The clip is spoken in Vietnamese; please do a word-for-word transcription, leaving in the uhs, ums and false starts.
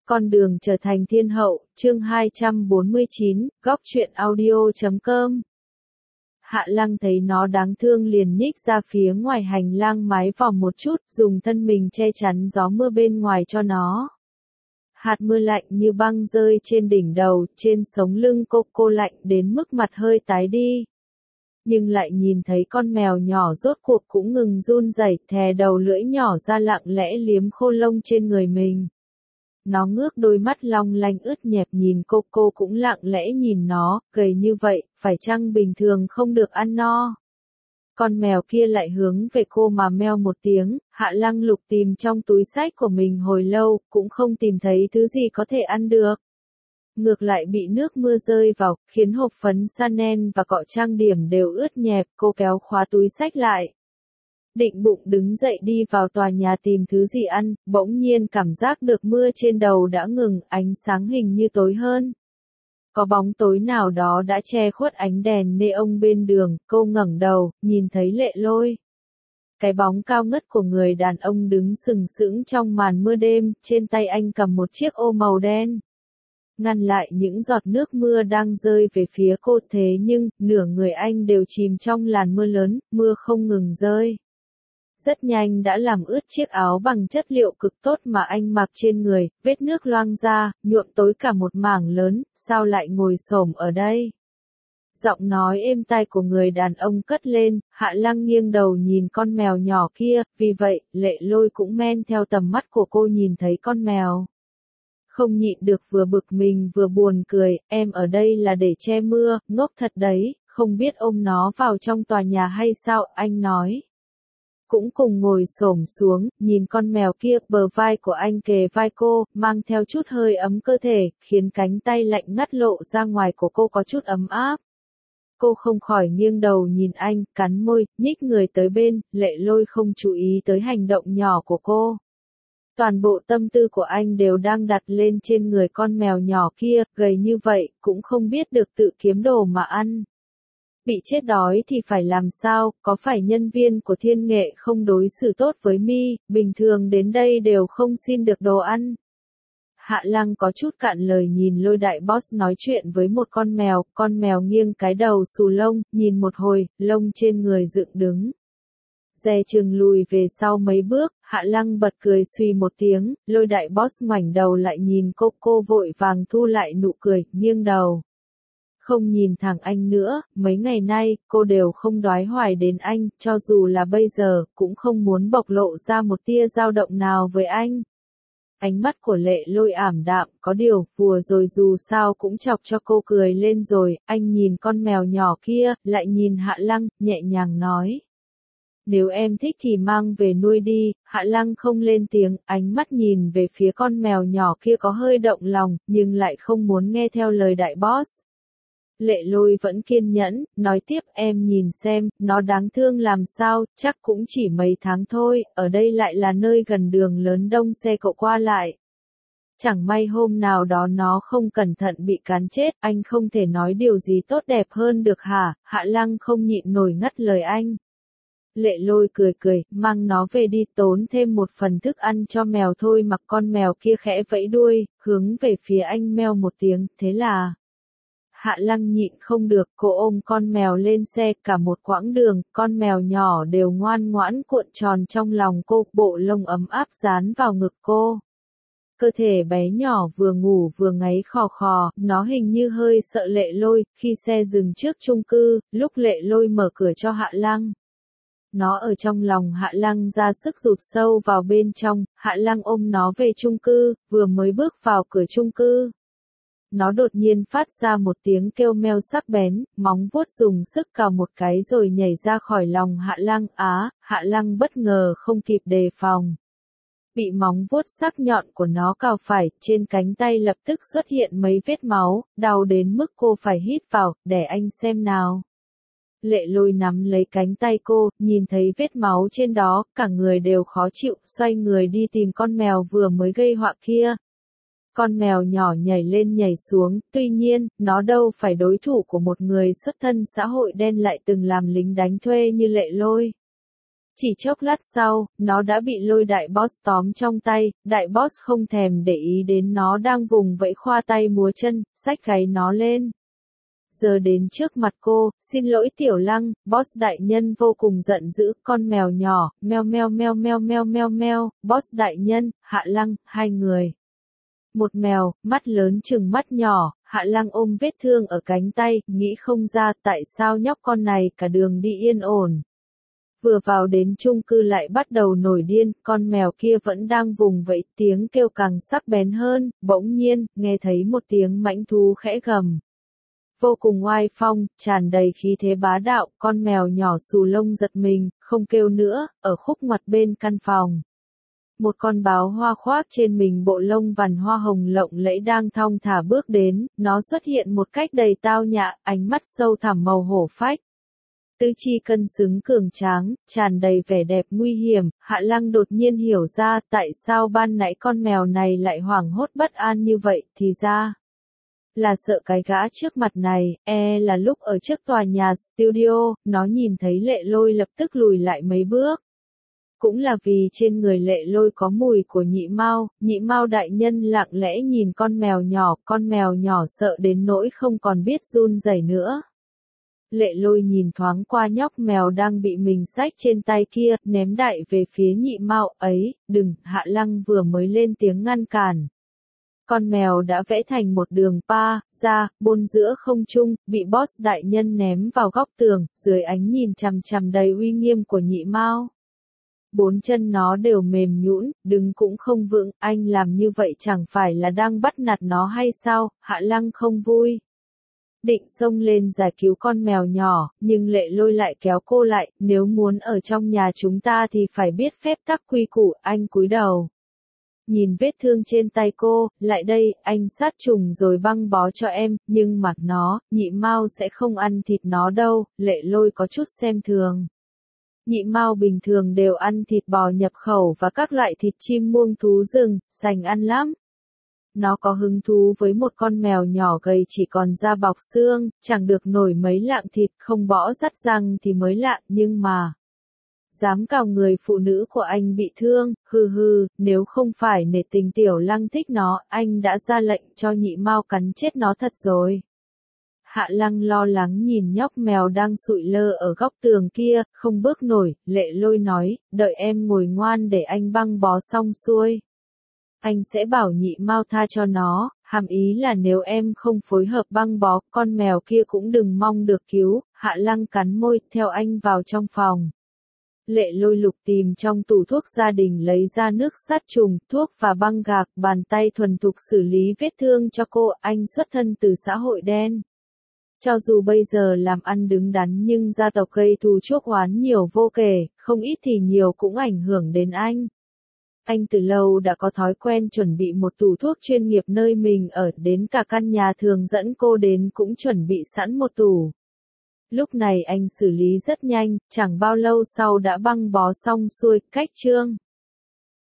Con đường trở thành thiên hậu, chương hai trăm bốn mươi chín, góc truyện audio chấm com. Hạ Lăng thấy nó đáng thương liền nhích ra phía ngoài hành lang mái vòm một chút, dùng thân mình che chắn gió mưa bên ngoài cho nó. Hạt mưa lạnh như băng rơi trên đỉnh đầu, trên sống lưng cô, cô lạnh đến mức mặt hơi tái đi. Nhưng lại nhìn thấy con mèo nhỏ rốt cuộc cũng ngừng run rẩy, thè đầu lưỡi nhỏ ra lặng lẽ liếm khô lông trên người mình. Nó ngước đôi mắt long lanh ướt nhẹp nhìn cô, cô cũng lặng lẽ nhìn nó, gầy như vậy, phải chăng bình thường không được ăn no. Con mèo kia lại hướng về cô mà meo một tiếng, Hạ Lăng lục tìm trong túi xách của mình hồi lâu, cũng không tìm thấy thứ gì có thể ăn được. Ngược lại bị nước mưa rơi vào, khiến hộp phấn Chanel và cọ trang điểm đều ướt nhẹp, cô kéo khóa túi xách lại. Định bụng đứng dậy đi vào tòa nhà tìm thứ gì ăn, bỗng nhiên cảm giác được mưa trên đầu đã ngừng, ánh sáng hình như tối hơn. Có bóng tối nào đó đã che khuất ánh đèn neon bên đường, cô ngẩng đầu, nhìn thấy Lệ Lôi. Cái bóng cao ngất của người đàn ông đứng sừng sững trong màn mưa đêm, trên tay anh cầm một chiếc ô màu đen. Ngăn lại những giọt nước mưa đang rơi về phía cô, thế nhưng, nửa người anh đều chìm trong làn mưa lớn, mưa không ngừng rơi. Rất nhanh đã làm ướt chiếc áo bằng chất liệu cực tốt mà anh mặc trên người, vết nước loang ra, nhuộm tối cả một mảng lớn, sao lại ngồi xổm ở đây? Giọng nói êm tai của người đàn ông cất lên, Hạ Lăng nghiêng đầu nhìn con mèo nhỏ kia, vì vậy, Lệ Lôi cũng men theo tầm mắt của cô nhìn thấy con mèo. Không nhịn được vừa bực mình vừa buồn cười, em ở đây là để che mưa, ngốc thật đấy, không biết ôm nó vào trong tòa nhà hay sao, anh nói. Cũng cùng ngồi xổm xuống, nhìn con mèo kia, bờ vai của anh kề vai cô, mang theo chút hơi ấm cơ thể, khiến cánh tay lạnh ngắt lộ ra ngoài của cô có chút ấm áp. Cô không khỏi nghiêng đầu nhìn anh, cắn môi, nhích người tới bên, Lệ Lôi không chú ý tới hành động nhỏ của cô. Toàn bộ tâm tư của anh đều đang đặt lên trên người con mèo nhỏ kia, gầy như vậy, cũng không biết được tự kiếm đồ mà ăn. Bị chết đói thì phải làm sao, có phải nhân viên của Thiên Nghệ không đối xử tốt với mi, bình thường đến đây đều không xin được đồ ăn. Hạ Lăng có chút cạn lời nhìn Lôi đại boss nói chuyện với một con mèo, con mèo nghiêng cái đầu xù lông, nhìn một hồi, lông trên người dựng đứng. Dè chừng lùi về sau mấy bước, Hạ Lăng bật cười suy một tiếng, Lôi đại boss ngoảnh đầu lại nhìn cô, cô vội vàng thu lại nụ cười, nghiêng đầu. Không nhìn thẳng anh nữa, mấy ngày nay, cô đều không đoái hoài đến anh, cho dù là bây giờ, cũng không muốn bộc lộ ra một tia dao động nào với anh. Ánh mắt của Lệ Lôi ảm đạm, có điều, vừa rồi dù sao cũng chọc cho cô cười lên rồi, anh nhìn con mèo nhỏ kia, lại nhìn Hạ Lăng, nhẹ nhàng nói. Nếu em thích thì mang về nuôi đi, Hạ Lăng không lên tiếng, ánh mắt nhìn về phía con mèo nhỏ kia có hơi động lòng, nhưng lại không muốn nghe theo lời đại boss. Lệ Lôi vẫn kiên nhẫn, nói tiếp em nhìn xem, nó đáng thương làm sao, chắc cũng chỉ mấy tháng thôi, ở đây lại là nơi gần đường lớn đông xe cộ qua lại. Chẳng may hôm nào đó nó không cẩn thận bị cán chết, anh không thể nói điều gì tốt đẹp hơn được hả, Hạ Lăng không nhịn nổi ngắt lời anh. Lệ Lôi cười cười, mang nó về đi, tốn thêm một phần thức ăn cho mèo thôi, mặc con mèo kia khẽ vẫy đuôi, hướng về phía anh meo một tiếng, thế là... Hạ Lăng nhịn không được, cô ôm con mèo lên xe, cả một quãng đường, con mèo nhỏ đều ngoan ngoãn cuộn tròn trong lòng cô, bộ lông ấm áp dán vào ngực cô. Cơ thể bé nhỏ vừa ngủ vừa ngáy khò khò, nó hình như hơi sợ Lệ Lôi, khi xe dừng trước chung cư, lúc Lệ Lôi mở cửa cho Hạ Lăng. Nó ở trong lòng Hạ Lăng ra sức rụt sâu vào bên trong, Hạ Lăng ôm nó về chung cư, vừa mới bước vào cửa chung cư. Nó đột nhiên phát ra một tiếng kêu meo sắc bén, móng vuốt dùng sức cào một cái rồi nhảy ra khỏi lòng Hạ Lăng, á, Hạ Lăng bất ngờ không kịp đề phòng. Bị móng vuốt sắc nhọn của nó cào phải, trên cánh tay lập tức xuất hiện mấy vết máu, đau đến mức cô phải hít vào, để anh xem nào. Lệ Lôi nắm lấy cánh tay cô, nhìn thấy vết máu trên đó, cả người đều khó chịu, xoay người đi tìm con mèo vừa mới gây họa kia. Con mèo nhỏ nhảy lên nhảy xuống, tuy nhiên, nó đâu phải đối thủ của một người xuất thân xã hội đen lại từng làm lính đánh thuê như Lệ Lôi. Chỉ chốc lát sau, nó đã bị lôi đại boss tóm trong tay, đại boss không thèm để ý đến nó đang vùng vẫy khoa tay múa chân, xách gáy nó lên. Giờ đến trước mặt cô, xin lỗi Tiểu Lăng, boss đại nhân vô cùng giận dữ, con mèo nhỏ, meo meo meo meo meo meo meo, boss đại nhân, Hạ Lăng, hai người. Một mèo, mắt lớn chừng mắt nhỏ, Hạ Lăng ôm vết thương ở cánh tay, nghĩ không ra tại sao nhóc con này cả đường đi yên ổn. Vừa vào đến chung cư lại bắt đầu nổi điên, con mèo kia vẫn đang vùng vẫy, tiếng kêu càng sắc bén hơn, bỗng nhiên, nghe thấy một tiếng mãnh thú khẽ gầm. Vô cùng oai phong, tràn đầy khí thế bá đạo, con mèo nhỏ xù lông giật mình, không kêu nữa, ở khúc ngoặt bên căn phòng. Một con báo hoa khoác trên mình bộ lông vằn hoa hồng lộng lẫy đang thong thả bước đến, nó xuất hiện một cách đầy tao nhã, ánh mắt sâu thẳm màu hổ phách. Tứ chi cân xứng cường tráng, tràn đầy vẻ đẹp nguy hiểm, Hạ Lăng đột nhiên hiểu ra tại sao ban nãy con mèo này lại hoảng hốt bất an như vậy, thì ra là sợ cái gã trước mặt này, e là lúc ở trước tòa nhà studio, nó nhìn thấy Lệ Lôi lập tức lùi lại mấy bước. Cũng là vì trên người Lệ Lôi có mùi của nhị mao, nhị mao đại nhân lặng lẽ nhìn con mèo nhỏ, con mèo nhỏ sợ đến nỗi không còn biết run rẩy nữa. Lệ Lôi nhìn thoáng qua nhóc mèo đang bị mình xách trên tay kia, ném đại về phía nhị mao, ấy, đừng, Hạ Lăng vừa mới lên tiếng ngăn cản. Con mèo đã vẽ thành một đường pa, ra, bôn giữa không trung, bị boss đại nhân ném vào góc tường, dưới ánh nhìn chằm chằm đầy uy nghiêm của nhị mao. Bốn chân nó đều mềm nhũn, đứng cũng không vững, anh làm như vậy chẳng phải là đang bắt nạt nó hay sao, Hạ Lăng không vui. Định xông lên giải cứu con mèo nhỏ, nhưng Lệ Lôi lại kéo cô lại, nếu muốn ở trong nhà chúng ta thì phải biết phép tắc quy củ, anh cúi đầu. Nhìn vết thương trên tay cô, lại đây, anh sát trùng rồi băng bó cho em, nhưng mà nó, nhị mao sẽ không ăn thịt nó đâu, Lệ Lôi có chút xem thường. Nhị mao bình thường đều ăn thịt bò nhập khẩu và các loại thịt chim muông thú rừng, sành ăn lắm. Nó có hứng thú với một con mèo nhỏ gầy chỉ còn da bọc xương, chẳng được nổi mấy lạng thịt, không bỏ rắt răng thì mới lạ, nhưng mà dám cào người phụ nữ của anh bị thương, hừ hừ, nếu không phải nể tình Tiểu Lăng thích nó, anh đã ra lệnh cho nhị mao cắn chết nó thật rồi. Hạ Lăng lo lắng nhìn nhóc mèo đang sụi lơ ở góc tường kia, không bước nổi, Lệ Lôi nói, đợi em ngồi ngoan để anh băng bó xong xuôi. Anh sẽ bảo nhị mao tha cho nó, hàm ý là nếu em không phối hợp băng bó, con mèo kia cũng đừng mong được cứu, Hạ Lăng cắn môi, theo anh vào trong phòng. Lệ Lôi lục tìm trong tủ thuốc gia đình lấy ra nước sát trùng, thuốc và băng gạc, bàn tay thuần thục xử lý vết thương cho cô, anh xuất thân từ xã hội đen. Cho dù bây giờ làm ăn đứng đắn nhưng gia tộc gây thù chuốc oán nhiều vô kể, không ít thì nhiều cũng ảnh hưởng đến anh. Anh từ lâu đã có thói quen chuẩn bị một tủ thuốc chuyên nghiệp nơi mình ở, đến cả căn nhà thường dẫn cô đến cũng chuẩn bị sẵn một tủ. Lúc này anh xử lý rất nhanh, chẳng bao lâu sau đã băng bó xong xuôi, cách chương.